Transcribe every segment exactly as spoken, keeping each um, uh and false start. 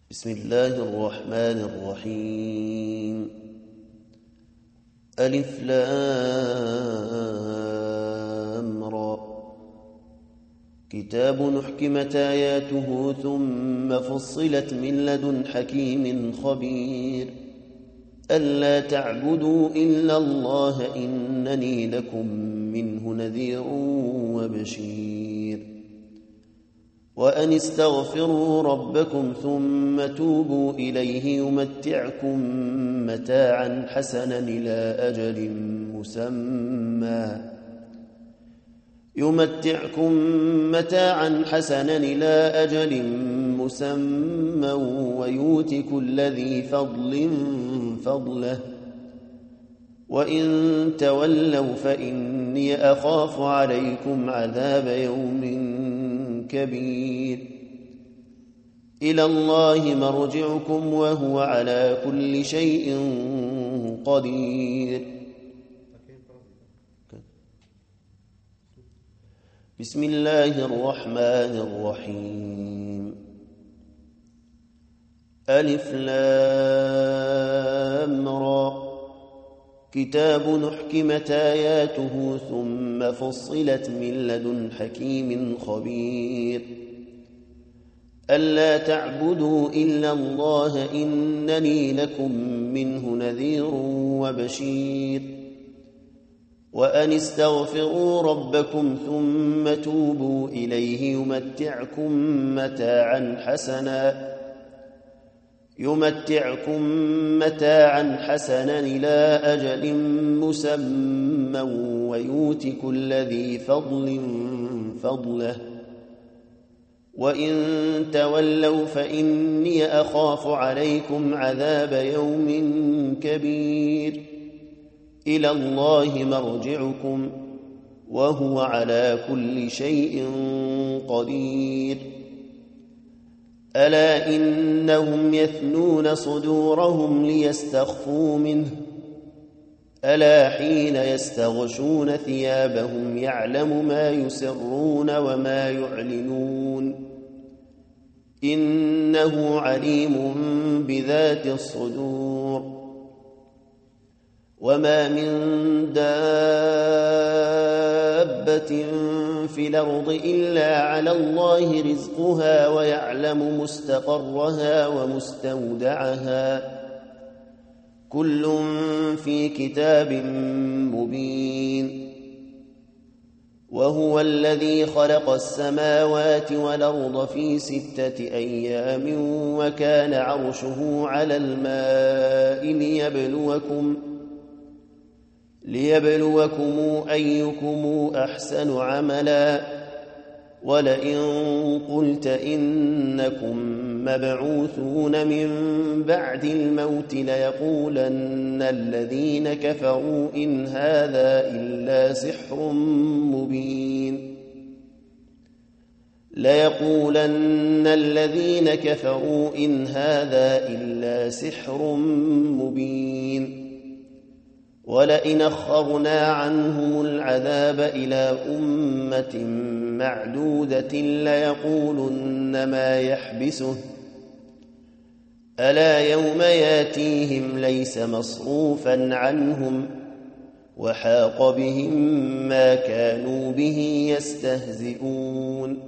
بسم الله الرحمن الرحيم. ألف لام را. كتاب أحكمت آياته ثم فصلت من لدن حكيم خبير ألا تعبدوا إلا الله إنني لكم منه نذير وبشير وأن استغفروا ربكم ثم توبوا إليه يمتعكم متاعا حسنا إلى أجل مسمى يمتعكم متاعا حسنا إلى أجل مسمى ويؤت كل ذي فضل فضله وإن تولوا فإني أخاف عليكم عذاب يوم كبير إلى الله مرجعكم وهو على كل شيء قدير. بسم الله الرحمن الرحيم. ألف لام را. كتاب أحكمت آياته ثم فصلت من لدن حكيم خبير ألا تعبدوا إلا الله إنني لكم منه نذير وبشير وأن استغفروا ربكم ثم توبوا إليه يمتعكم متاعا حسنا يمتعكم متاعا حسنا إلى أجل مسمى ويؤت كل ذي فضل فضله وإن تولوا فإني أخاف عليكم عذاب يوم كبير إلى الله مرجعكم وهو على كل شيء قدير. ألا إنهم يثنون صدورهم ليستخفوا منه ألا حين يستغشون ثيابهم يعلم ما يسرون وما يعلنون إنه عليم بذات الصدور. وما من دابة في الأرض إلا على الله رزقها ويعلم مستقرها ومستودعها كل في كتاب مبين. وهو الذي خلق السماوات والأرض في ستة أيام وكان عرشه على الماء ليبلوكم ليبلوكم أيكم أحسن عملا ولئن قلت إنكم مبعوثون من بعد الموت ليقولن الذين كفروا إن هذا إلا سحر مبين ليقولن الذين كفروا إن هذا إلا سحر مبين ولئن أخرنا عنهم العذاب إلى أمة معدودة ليقولن ما يحبسه ألا يوم ياتيهم ليس مصروفا عنهم وحاق بهم ما كانوا به يستهزئون.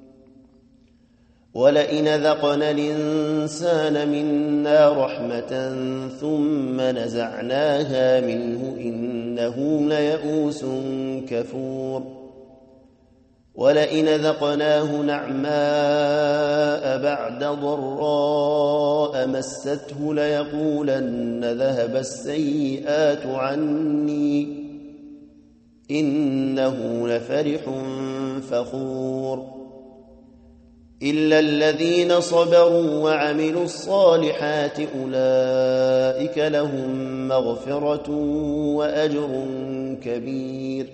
ولئن ذقنا الإنسان منا رحمة ثم نزعناها منه إنه ليئوس كفور. ولئن ذقناه نعماء بعد ضراء مسته ليقولن ذهب السيئات عني إنه لفرح فخور. إلا الذين صبروا وعملوا الصالحات أولئك لهم مغفرة وأجر كبير.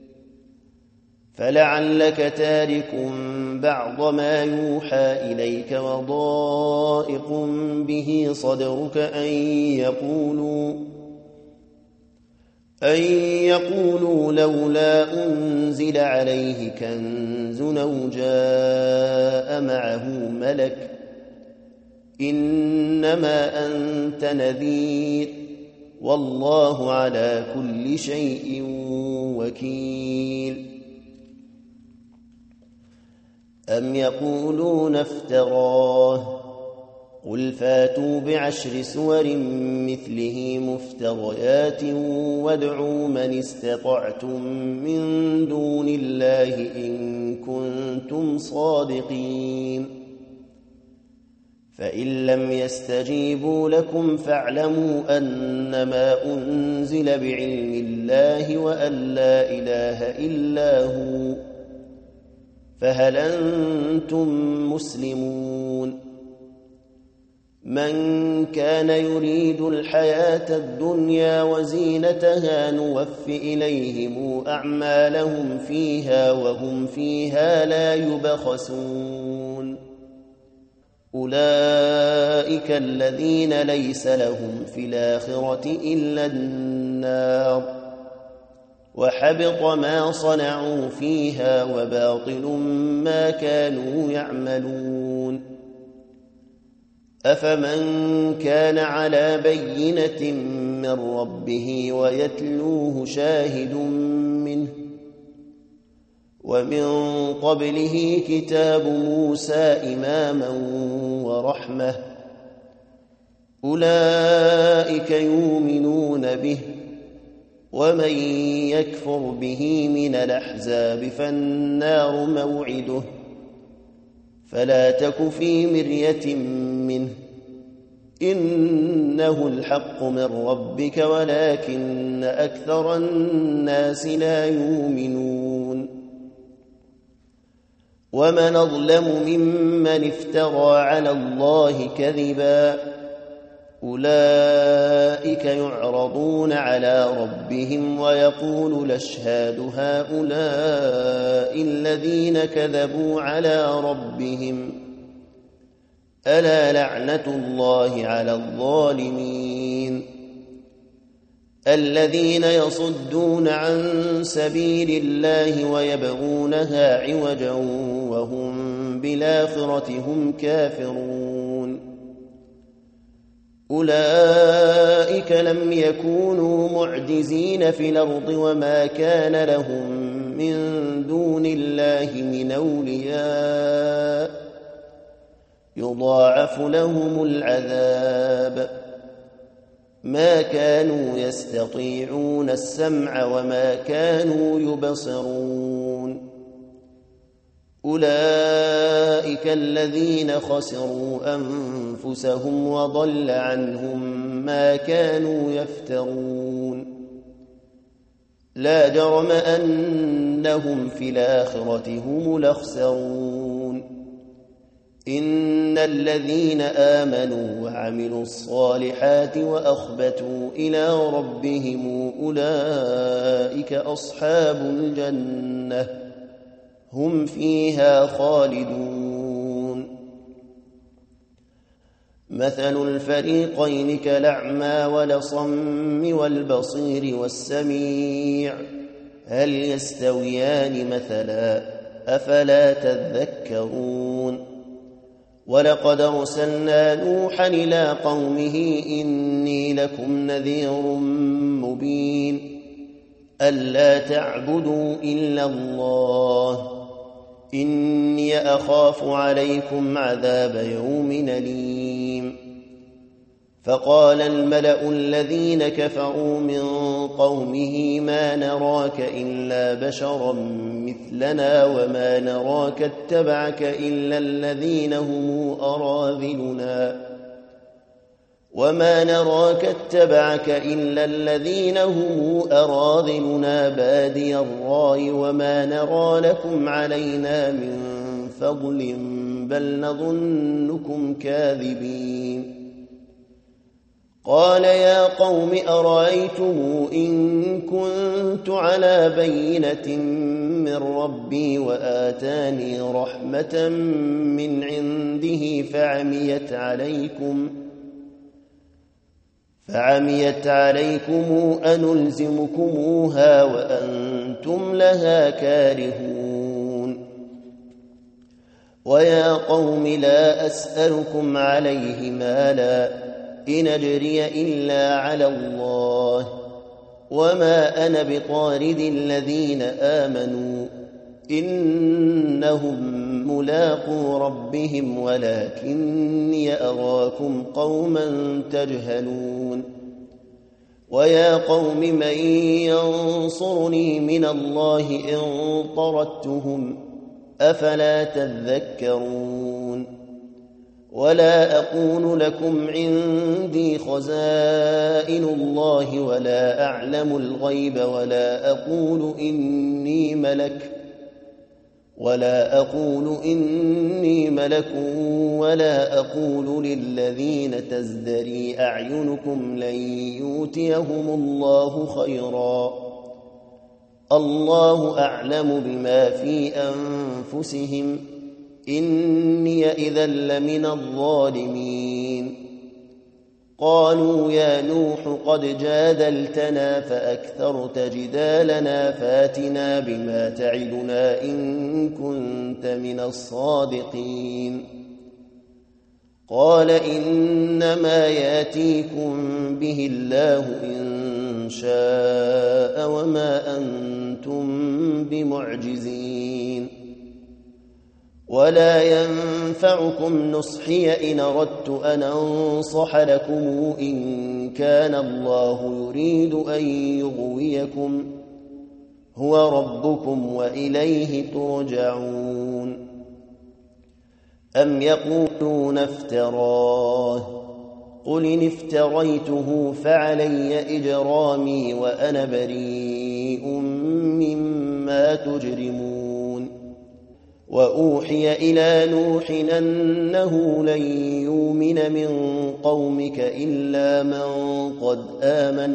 فلعلك تارك بعض ما يوحى إليك وضائق به صدرك أن يقولوا أن يقولوا لولا أنزل عليه كنز أو جاء معه ملك إنما أنت نذير والله على كل شيء وكيل. أم يقولون افتراه قل فاتوا بعشر سور مثله مفتريات وادعوا من استطعتم من دون الله إن كنتم صادقين. فإن لم يستجيبوا لكم فاعلموا أنما أنزل بعلم الله وأن لا إله إلا هو فهل أنتم مسلمون؟ من كان يريد الحياة الدنيا وزينتها نوف إليهم أعمالهم فيها وهم فيها لا يبخسون. أولئك الذين ليس لهم في الآخرة إلا النار وحبط ما صنعوا فيها وباطل ما كانوا يعملون. أفمن كان على بينة من ربه ويتلوه شاهد منه ومن قبله كتاب موسى إماما ورحمة أولئك يؤمنون به ومن يكفر به من الأحزاب فالنار موعده فلا تك في مرية منه إنه الحق من ربك ولكن أكثر الناس لا يؤمنون. ومن أظلم ممن افترى على الله كذبا أولئك يعرضون على ربهم ويقول الأشهاد هؤلاء الذين كذبوا على ربهم ألا لعنة الله على الظالمين الذين يصدون عن سبيل الله ويبغونها عوجا وهم بالآخرة هم كافرون. أولئك لم يكونوا معجزين في الأرض وما كان لهم من دون الله من أولياء يضاعف لهم العذاب ما كانوا يستطيعون السمع وما كانوا يبصرون. أولئك الذين خسروا أنفسهم وضل عنهم ما كانوا يفترون. لا جرم أنهم في الآخرة هم الأخسرون. إن الذين آمنوا وعملوا الصالحات وأخبتوا إلى ربهم أولئك أصحاب الجنة هم فيها خالدون. مثل الفريقين كالأعمى والأصم والبصير والسميع هل يستويان مثلا أفلا تذكرون. ولقد أرسلنا نوحا إلى قومه إني لكم نذير مبين ألا تعبدوا إلا الله إني أخاف عليكم عذاب يوم أليم. فقال الملأ الذين كفروا من قومه ما نراك إلا بشرا مثلنا وما نراك اتبعك إلا الذين هم أراذلنا وما نراك اتبعك إلا الذين هم أراذلنا بادي الرأي وما نرى لكم علينا من فضل بل نظنكم كاذبين. قال يا قوم أرأيتم إن كنت على بينة من ربي وآتاني رحمة من عنده فعميت عليكم فعميت عليكم أنلزمكموها وأنتم لها كارهون. ويا قوم لا أسألكم عليه مالا إن أجري إلا على الله وما أنا بطارد الذين آمنوا إنهم ملاقو ربهم ولكني أراكم قوما تجهلون ويا قوم من ينصرني من الله إن طردتهم أفلا تذكرون ولا أقول لكم عندي خزائن الله ولا أعلم الغيب ولا أقول إني ملك ولا أقول إني ملك ولا أقول للذين تزدري أعينكم لن يؤتيهم الله خيرا الله أعلم بما في أنفسهم إني إذا لمن الظالمين قالوا يا نوح قد جادلتنا فأكثرت جدالنا فاتنا بما تعدنا إن كنت من الصادقين قال إنما ياتيكم به الله إن شاء وما أنتم بمعجزين ولا ينفعكم نصحي إن أردت أن أنصح لكم إن كان الله يريد أن يغويكم هو ربكم وإليه ترجعون أم يقولون افتراه قل إن افتريته فعلي إجرامي وأنا بريء مما تجرمون وأوحي إلى نوح أنه لن يؤمن من قومك إلا من قد آمن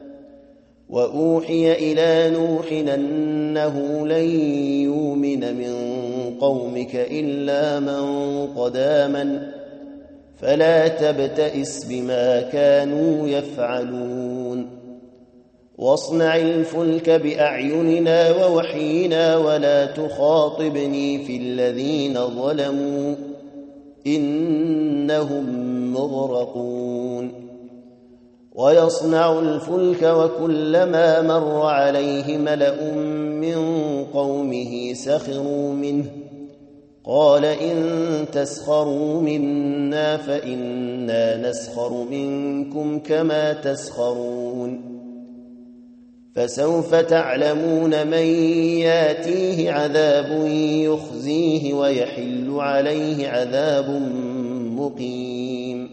وأوحي إلى نوح أنه لن يؤمن من قومك إلا من قد آمن فلا تبتئس بما كانوا يفعلون واصنع الفلك بأعيننا ووحينا ولا تخاطبني في الذين ظلموا إنهم مغرقون ويصنع الفلك وكلما مر عليه ملأ من قومه سخروا منه قال إن تسخروا منا فإنا نسخر منكم كما تسخرون فسوف تعلمون من ياتيه عذاب يخزيه ويحل عليه عذاب مقيم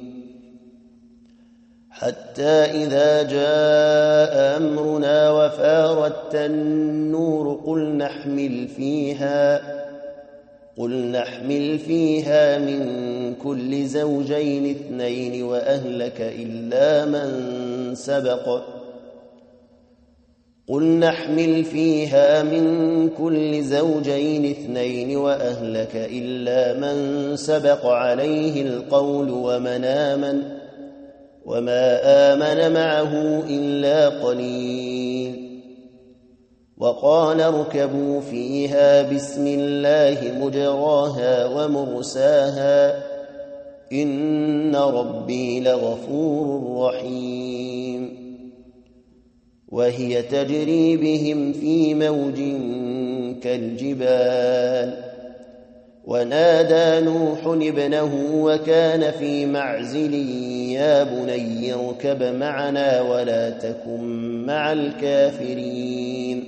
حتى إذا جاء أمرنا وفارت النور قل نحمل فيها قل نحمل فيها من كل زوجين اثنين وأهلك إلا من سبق قل نحمل فيها من كل زوجين اثنين وأهلك إلا من سبق عليه القول ومن آمن وما آمن معه إلا قليل وقال اركبوا فيها بسم الله مجراها ومرساها إن ربي لغفور رحيم وهي تجري بهم في موج كالجبال ونادى نوح ابنه وكان في معزل يا بني اركب معنا ولا تكن مع الكافرين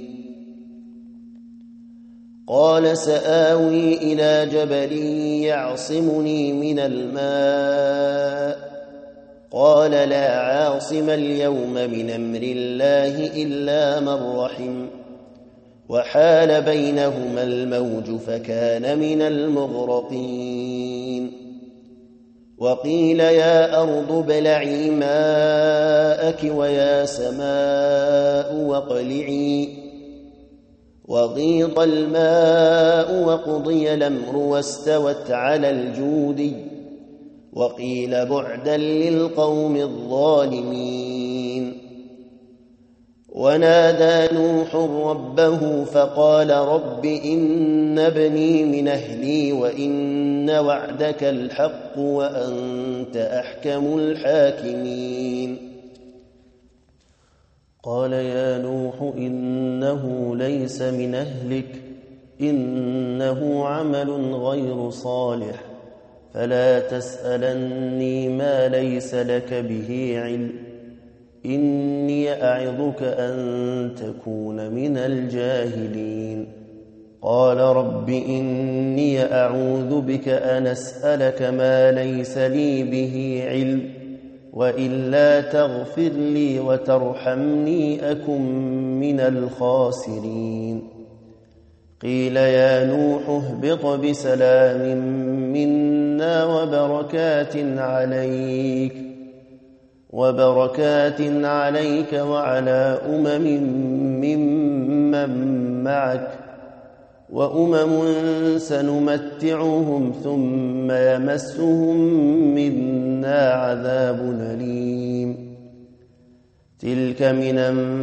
قال سآوي إلى جبل يعصمني من الماء قال لا عاصم اليوم من أمر الله إلا من رحم وحال بينهما الموج فكان من المغرقين وقيل يا أرض ابلعي ماءك ويا سماء واقلعي وغيض الماء وقضي الأمر واستوت على الجودي وقيل بعدا للقوم الظالمين ونادى نوح ربه فقال رب إن ابني من أهلي وإن وعدك الحق وأنت أحكم الحاكمين قال يا نوح إنه ليس من أهلك إنه عمل غير صالح فلا تسألني ما ليس لك به علم إني أعظك أن تكون من الجاهلين قال رب إني أعوذ بك أن أسألك ما ليس لي به علم وإلا تغفر لي وترحمني أكن من الخاسرين قيل يا نوح اهبط بسلام منا وبركات عليك وبركات عليك وعلى أمم ممن معك وأمم سنمتعهم ثم يمسهم منا عذاب أليم تلك من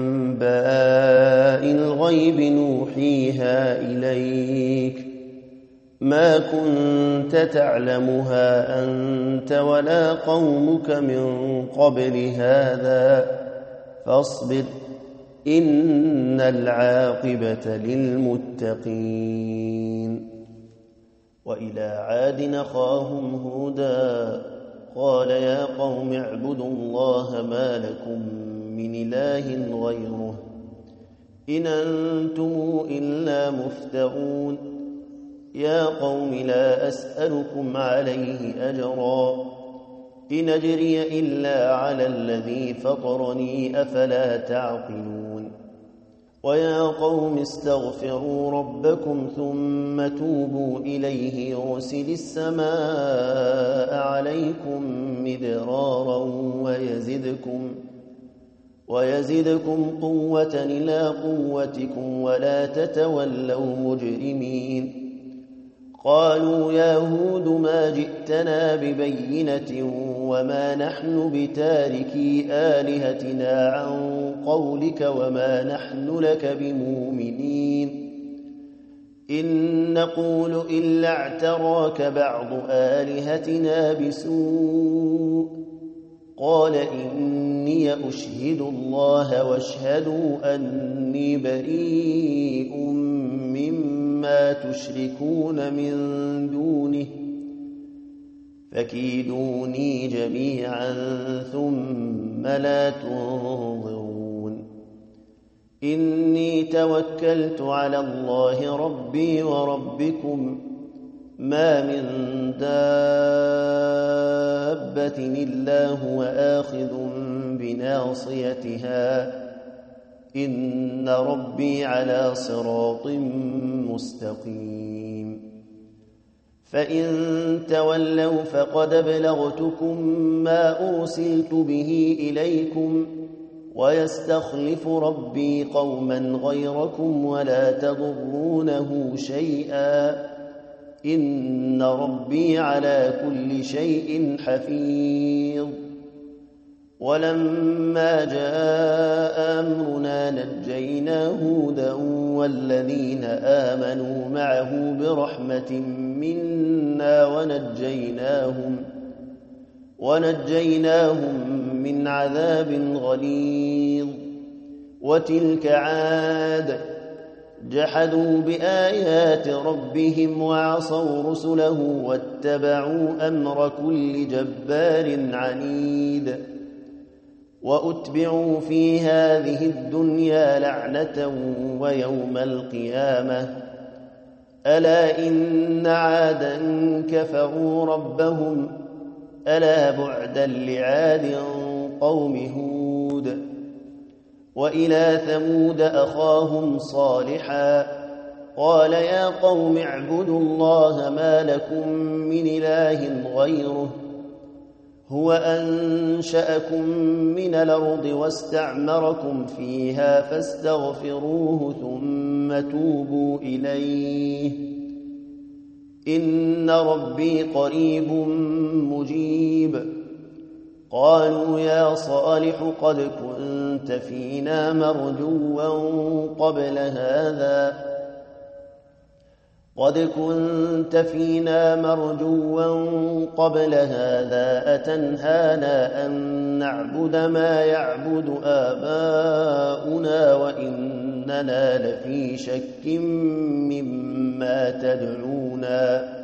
أنباء الغيب نوحيها إليك ما كنت تعلمها أنت ولا قومك من قبل هذا فاصبر إن العاقبة للمتقين وإلى عاد أخاهم هودا قال يا قوم اعبدوا الله ما لكم من إله غيره إن أنتم إلا مفترون يا قوم لا أسألكم عليه أجرا إن أجري إلا على الذي فطرني أفلا تعقلون ويا قوم استغفروا ربكم ثم توبوا إليه يرسل السماء عليكم مدرارا ويزدكم ويزدكم قوة إلى قوتكم ولا تتولوا مجرمين قالوا يا هود ما جئتنا ببينة وما نحن بتاركي آلهتنا عن قولك وما نحن لك بمؤمنين إن نقول إلا اعتراك بعض آلهتنا بسوء قال إني أشهد الله واشهدوا أني بريء مما تشركون من دونه فكيدوني جميعا ثم لا تنظرون إني توكلت على الله ربي وربكم ما من دابة إلا هو آخذ بناصيتها إن ربي على صراط مستقيم فإن تولوا فقد أبلغتكم ما أرسلت به إليكم ويستخلف ربي قوما غيركم ولا تضرونه شيئا إن ربي على كل شيء حفيظ ولما جاء أمرنا نجينا هودا والذين آمنوا معه برحمة منا ونجيناهم ونجيناهم من عذاب غليظ وتلك عاد جحدوا بآيات ربهم وعصوا رسله واتبعوا أمر كل جبار عنيد وأتبعوا في هذه الدنيا لعنة ويوم القيامة ألا إن عادا كفروا ربهم ألا بعدا لعاد قوم هود وإلى ثمود أخاهم صالحا قال يا قوم اعبدوا الله ما لكم من إله غيره هو أنشأكم من الأرض واستعمركم فيها فاستغفروه ثم توبوا إليه إن ربي قريب مجيب قالوا يا صالح قد كنت كنت فينا مرجوا قبل هذا قد كنت فينا مرجوا قبل هذا أتنهانا أن نعبد ما يعبد آباؤنا وإننا لفي شك مما تدعونا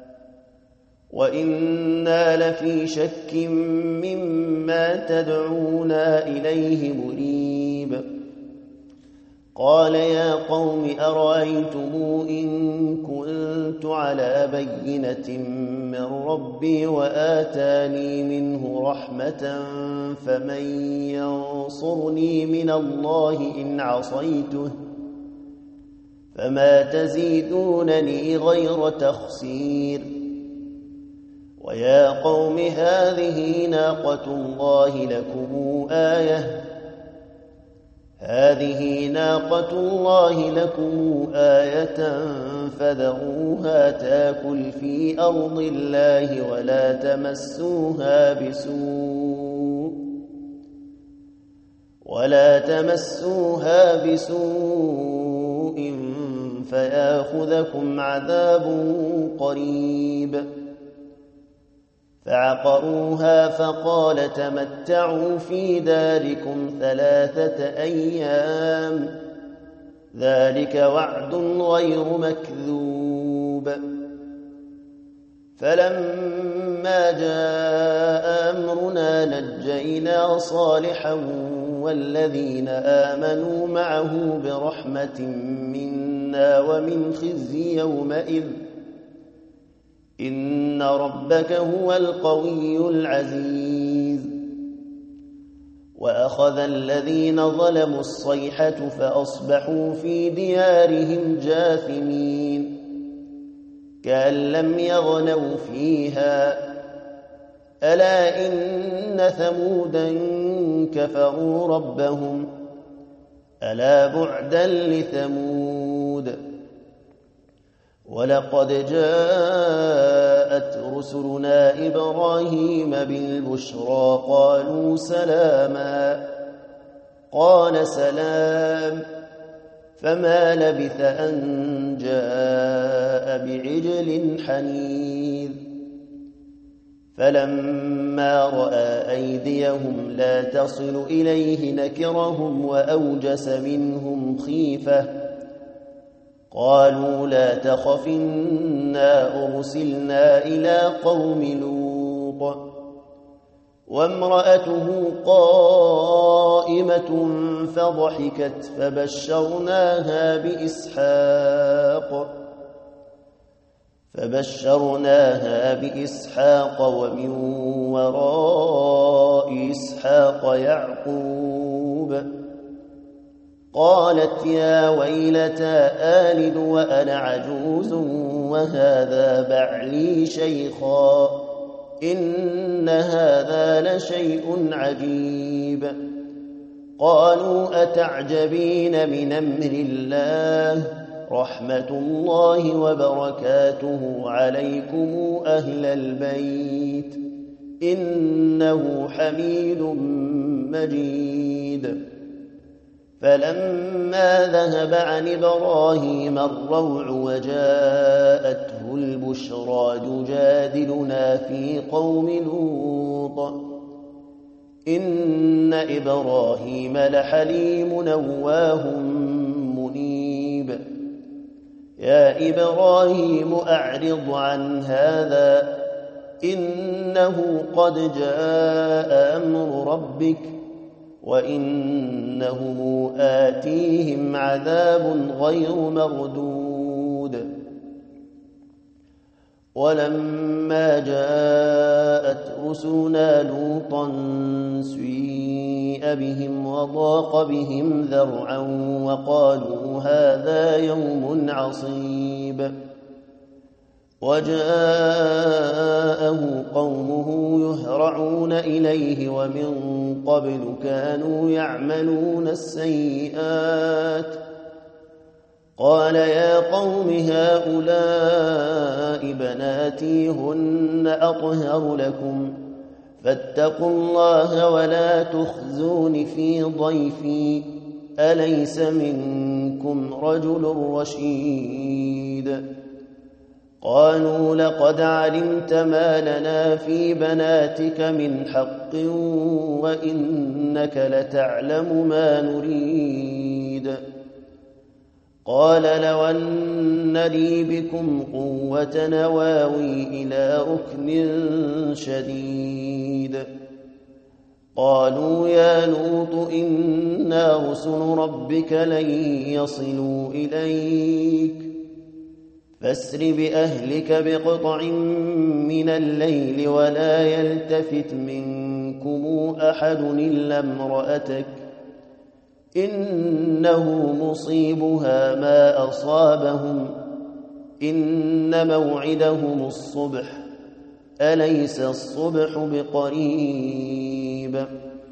وإنا لفي شك مما تدعونا إليه مريب. قال يا قوم أرأيتم إن كنت على بينة من ربي وآتاني منه رحمة فمن ينصرني من الله إن عصيته فما تزيدونني غير تخسير. ويا قوم هذه ناقة الله لكم آية هذه ناقة الله لكم آية فذروها تاكل في أرض الله ولا تمسوها بسوء ولا تمسوها بسوء فيأخذكم عذاب قريب. فعقروها فقال تمتعوا في داركم ثلاثة أيام ذلك وعد غير مكذوب. فلما جاء أمرنا نجينا صالحا والذين آمنوا معه برحمة منا ومن خزي يومئذ إن ربك هو القوي العزيز. وأخذ الذين ظلموا الصيحة فأصبحوا في ديارهم جاثمين كأن لم يغنوا فيها ألا إن ثمودا كفروا ربهم ألا بعدا لثمود. ولقد جاءت رسلنا إبراهيم بالبشرى قالوا سلاما قال سلام فما لبث أن جاء بعجل حنيذ. فلما رأى أيديهم لا تصل إليه نكرهم وأوجس منهم خيفة قالوا لا تخف إنا أرسلنا إلى قوم لوط وامرأته قائمة فضحكت فبشرناها بإسحاق فبشرناها بإسحاق ومن وراء إسحاق يعقوب. قالت يا ويلتى آلد وأنا عجوز وهذا بعلي شيخا إن هذا لشيء عجيب. قالوا أتعجبين من أمر الله رحمة الله وبركاته عليكم أهل البيت إنه حميد مجيد. فلما ذهب عن إبراهيم الروع وجاءته البشرى تجادلنا في قوم لوط إن إبراهيم لحليم نواه منيب. يا إبراهيم أعرض عن هذا إنه قد جاء أمر ربك وإنهم آتيهم عذاب غير مردود. ولما جاءت رسلنا لوطا سيء بهم وضاق بهم ذرعا وقالوا هذا يوم عصيب. وجاءه قومه يهرعون إليه ومن قبل كانوا يعملون السيئات قال يا قوم هؤلاء بناتي هن أطهر لكم فاتقوا الله ولا تخزون في ضيفي أليس منكم رجل رشيد قالوا لقد علمت ما لنا في بناتك من حق وإنك لتعلم ما نريد قال لو أن لي بكم قوة نواوي إلى ركن شديد قالوا يا لوط إنا رسل ربك لن يصلوا إليك فاسر بأهلك بقطع من الليل ولا يلتفت منكم أحد إلا امرأتك إنه مصيبها ما أصابهم إن موعدهم الصبح أليس الصبح بقريب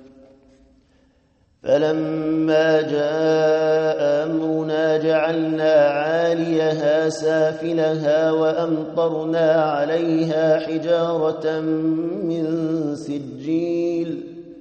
فلما جاء أمرنا جعلنا عاليها سافلها وأمطرنا عليها حجارة من سجيل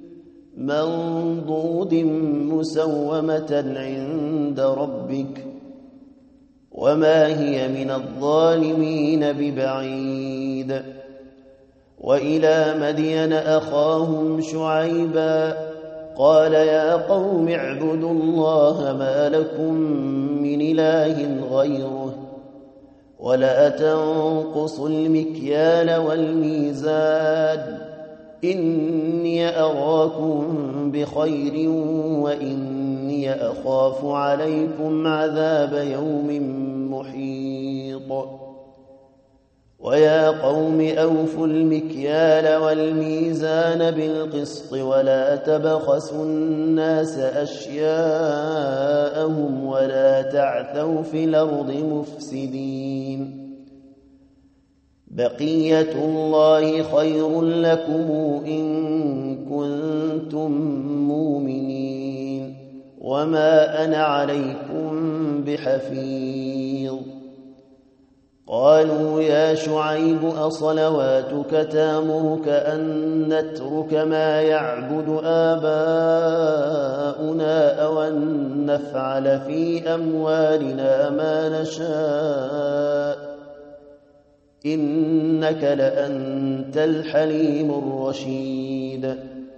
منضود مسومة عند ربك وما هي من الظالمين ببعيد وإلى مدين أخاهم شعيبا قال يا قوم اعبدوا الله ما لكم من إله غيره ولا تنقصوا المكيال والميزان إني أراكم بخير وإني أخاف عليكم عذاب يوم محيط ويا قوم أوفوا المكيال والميزان بالقسط ولا تبخسوا الناس أشياءهم ولا تعثوا في الأرض مفسدين بقية الله خير لكم إن كنتم مؤمنين وما أنا عليكم بحفيظ قالوا يا شعيب أصلواتك تامرك أن نترك ما يعبد آباؤنا أو أن نفعل في أموالنا ما نشاء إنك لأنت الحليم الرشيد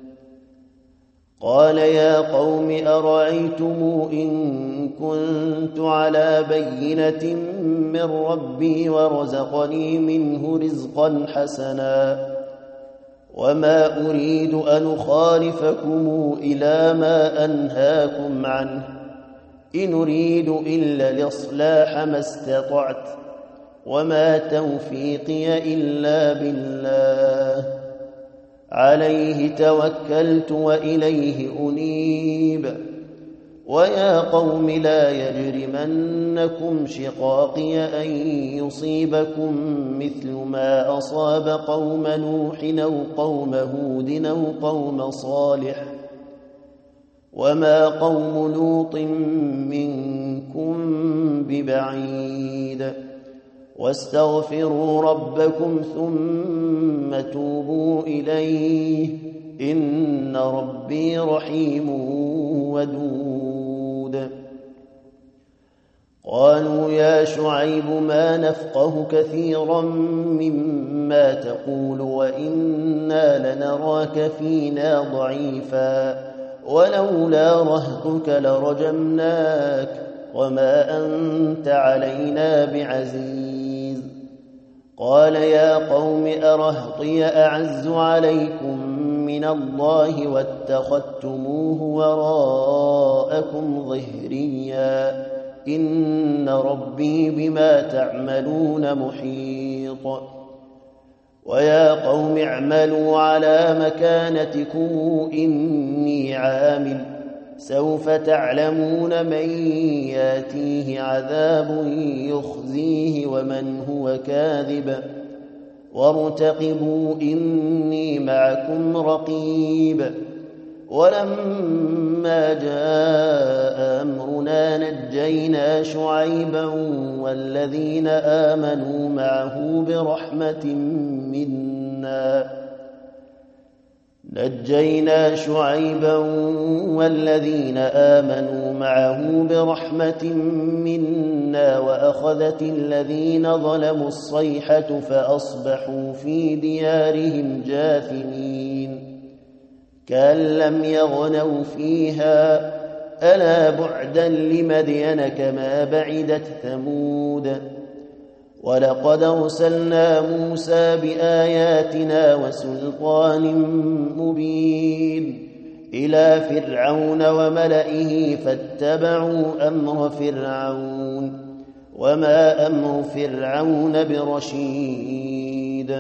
قال يا قوم أرأيتم إن كنت على بينة من ربي ورزقني منه رزقا حسنا وما أريد أن أخالفكم إلى ما أنهاكم عنه إن أريد إلا الإصلاح ما استطعت وما توفيقي إلا بالله عليه توكلت وإليه أنيب ويا قوم لا يجرمنكم شقاقي أن يصيبكم مثل ما أصاب قوم نوح أو قوم هود أو قوم صالح وما قوم لوط منكم ببعيد واستغفروا ربكم ثم توبوا إليه إن ربي رحيم ودود قالوا يا شعيب ما نفقه كثيرا مما تقول وإنا لنراك فينا ضعيفا ولولا رهطك لرجمناك وما أنت علينا بعزيز قال يا قوم أرهطي أعز عليكم من الله واتخذتموه وراءكم ظهريا إن ربي بما تعملون محيط ويا قوم اعملوا على مكانتكم إني عامل سوف تعلمون من ياتيه عذاب يخزيه ومن هو كاذب وارتقبوا إني معكم رقيب ولما جاء أمرنا نجينا شعيبا والذين آمنوا معه برحمة منا نجينا شعيبا والذين آمنوا معه برحمة منا وأخذت الذين ظلموا الصيحة فأصبحوا في ديارهم جاثمين كأن لم يغنوا فيها ألا بعدا لمدين كما بعدت ثمود ولقد أرسلنا موسى بآياتنا وسلطان مبين إلى فرعون وملئه فاتبعوا أمر فرعون وما أمر فرعون برشيد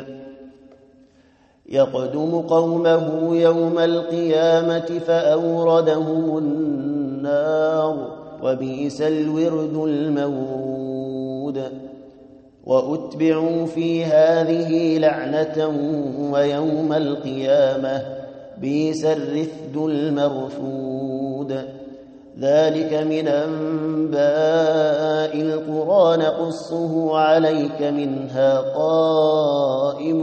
يقدم قومه يوم القيامة فأوردهم النار وبئس الورد المورود وأتبعوا في هذه لعنة ويوم القيامة بئس الرفد المرفود ذلك من أنباء القرى نقصه عليك منها قائم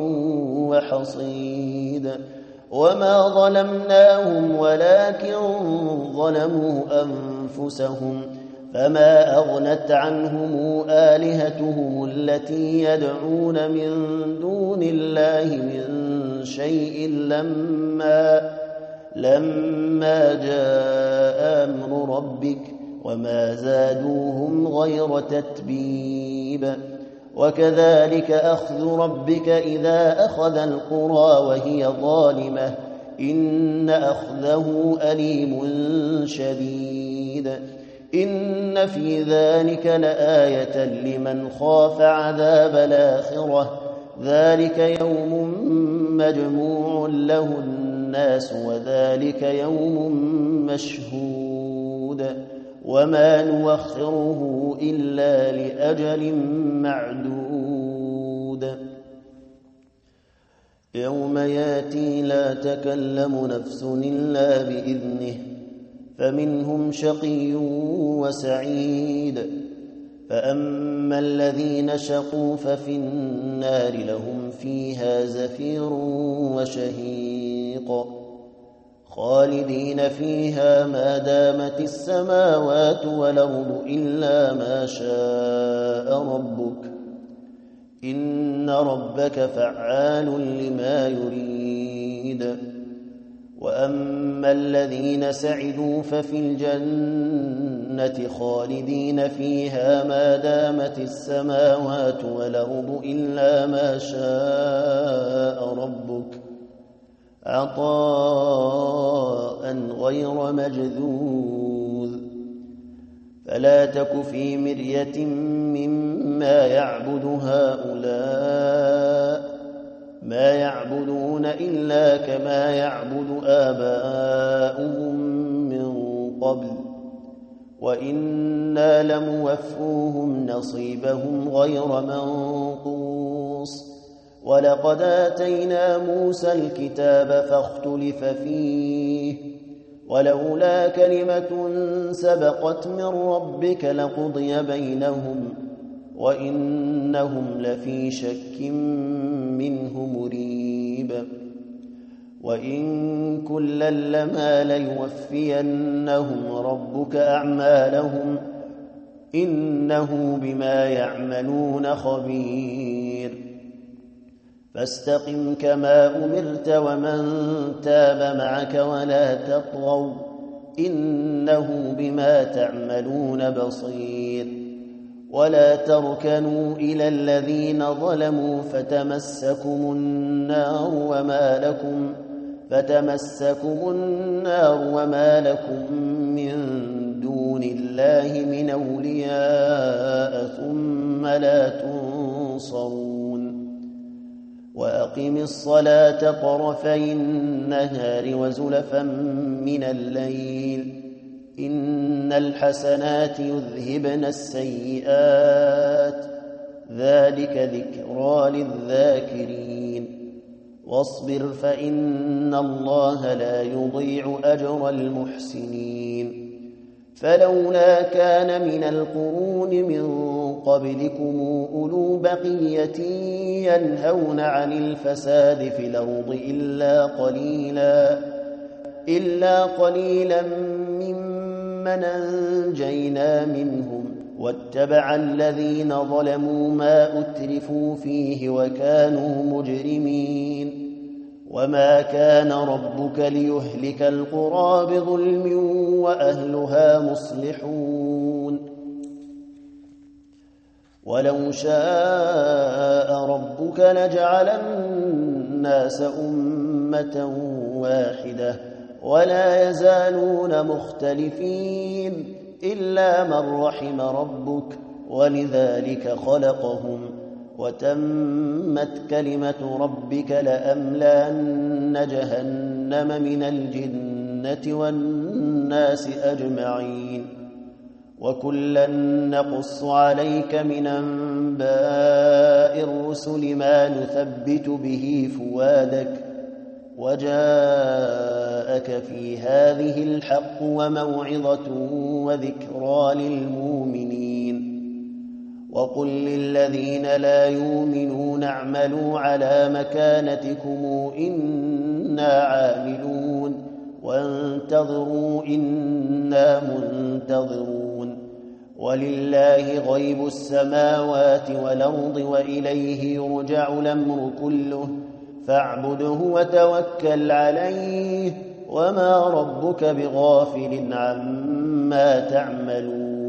وحصيد وما ظلمناهم ولكن ظلموا أنفسهم فما أغنت عنهم آلهتهم التي يدعون من دون الله من شيء لما لما جاء أمر ربك وما زادوهم غير تتبيب وكذلك أخذ ربك إذا أخذ القرى وهي ظالمة إن أخذه أليم شديد إن في ذلك لآية لمن خاف عذاب الآخرة ذلك يوم مجموع له الناس وذلك يوم مشهود وما نوخره إلا لأجل معدود يوم ياتي لا تكلم نفس إلا بإذنه فمنهم شقي وسعيد فأما الذين شقوا ففي النار لهم فيها زفير وشهيق خالدين فيها ما دامت السماوات والأرض إلا ما شاء ربك إن ربك فعال لما يريد وأما الذين سعدوا ففي الجنة خالدين فيها ما دامت السماوات والأرض إلا ما شاء ربك عطاء غير مجذوذ فلا تك في مرية مما يعبد هؤلاء ما يعبدون إلا كما يعبد آباؤهم من قبل وإنا لموفوهم نصيبهم غير منقوص ولقد آتينا موسى الكتاب فاختلف فيه ولولا كلمة سبقت من ربك لقضي بينهم وإنهم لفي شك منه مريب وإن كلا لما ليوفينهم ربك أعمالهم إنه بما يعملون خبير فاستقم كما أمرت ومن تاب معك ولا تطغوا إنه بما تعملون بصير ولا تركنوا إلى الذين ظلموا فتمسكم النار وما لكم فتمسكم النار وما لكم من دون الله من أولياء ثم لا تنصرون وأقم الصلاة طرفي النهار وزلفا من الليل إن الحسنات يذهبن السيئات ذلك ذكرى للذاكرين واصبر فإن الله لا يضيع أجر المحسنين فلولا كان من القرون من قبلكم أولو بقية ينهون عن الفساد في الأرض إلا قليلا إلا قليلا ممن أنجينا منهم واتبع الذين ظلموا ما أترفوا فيه وكانوا مجرمين وما كان ربك ليهلك القرى بظلم وأهلها مصلحون ولو شاء ربك لجعل الناس أمة واحدة ولا يزالون مختلفين إلا من رحم ربك ولذلك خلقهم وتمت كلمة ربك لأملأن جهنم من الجنة والناس أجمعين وكلا نقص عليك من أنباء الرسل ما نثبت به فؤادك وجاءك في هذه الحق وموعظة وذكرى للمؤمنين وقل للذين لا يؤمنون اعملوا على مكانتكم إنا عاملون وانتظروا إنا منتظرون ولله غيب السماوات والأرض وإليه يرجع الأمر كله فاعبده وتوكل عليه وما ربك بغافل عما تعملون